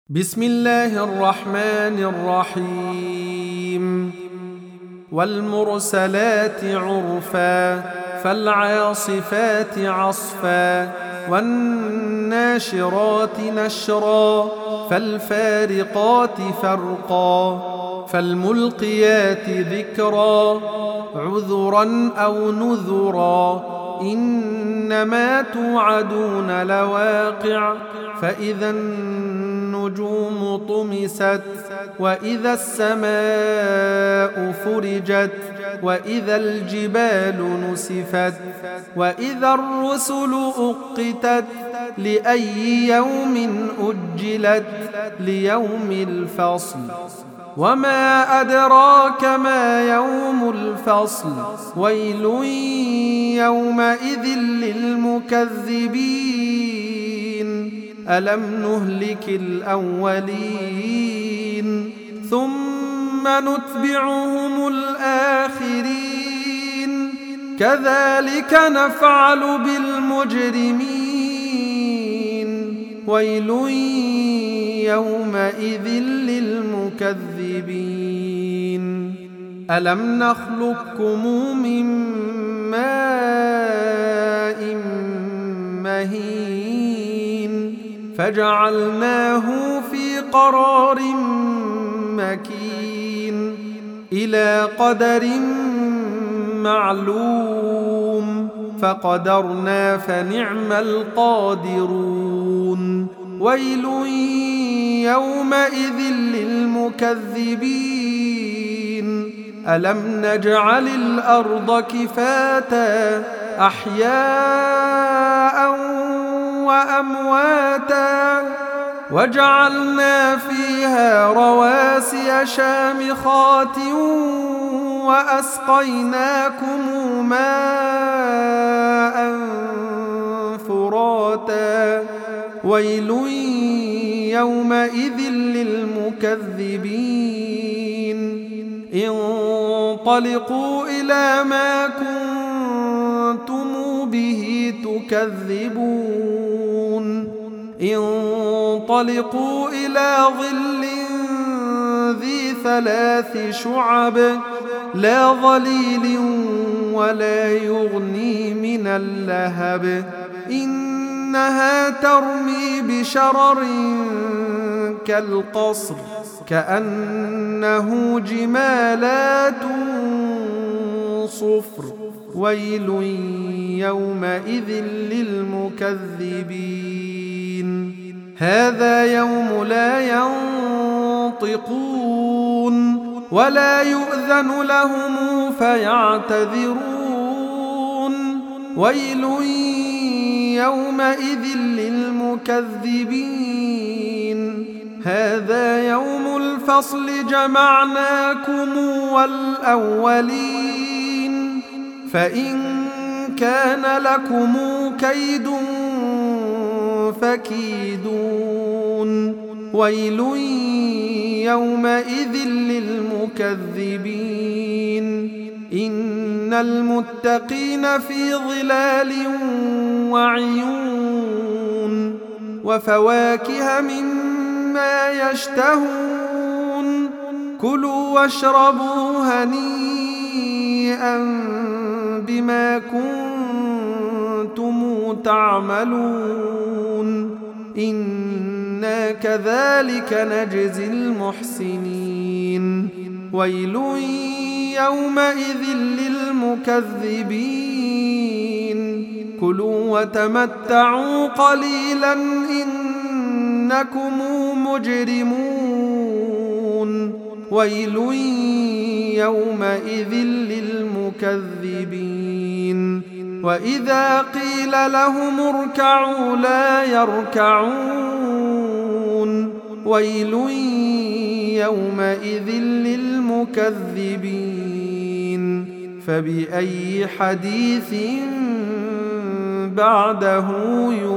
بسم الله الرحمن الرحيم والمرسلات عرفا فالعاصفات عصفا والناشرات نشرا فالفارقات فرقا فالملقيات ذكرا عذرا أو نذرا إنما توعدون لواقع فإذا النجوم طمست وإذا السماء فرجت وإذا الجبال نسفت وإذا الرسل أقتت لأي يوم أجلت ليوم الفصل وما أدراك ما يوم الفصل ويل يومئذ للمكذبين ألم نهلك الأولين ثم نتبعهم الآخرين كذلك نفعل بالمجرمين ويل يومئذ للمكذبين ألم نخلقكم من ماء مهين فجعلناه في قرار مكين إلى قدر معلوم فقدرنا فنعم القادرون ويل يومئذ للمكذبين ألم نجعل الأرض كفاتا أحياء وأمواتا وجعلنا فيها رواسي شامخات وأسقيناكم ماء فراتا ويل يومئذ للمكذبين انطلقوا إلى ما كنتم به تكذبون انطلقوا إلى ظل ذي 3 شعب لا ظليل ولا يغني من اللهب إنها ترمي بشرر كالقصر كأنه جمالات صفر ويل يومئذ للمكذبين هذا يوم لا ينطقون ولا يؤذن لهم فيعتذرون ويل يومئذ للمكذبين هذا يوم الفصل جمعناكم والأولين فإن كان لكم كيد فكيدون ويل يومئذ للمكذبين إن المتقين في ظلال وعيون وفواكه مما يشتهون كلوا واشربوا هنيئا بما كنتم تعملون إنا كذلك نجزي المحسنين ويل يومئذ للمكذبين كلوا وتمتعوا قليلا إنكم مجرمون ويل يومئذ للمكذبين وإذا قيل لهم اركعوا لا يركعون ويل يومئذ للمكذبين فبأي حديث بعده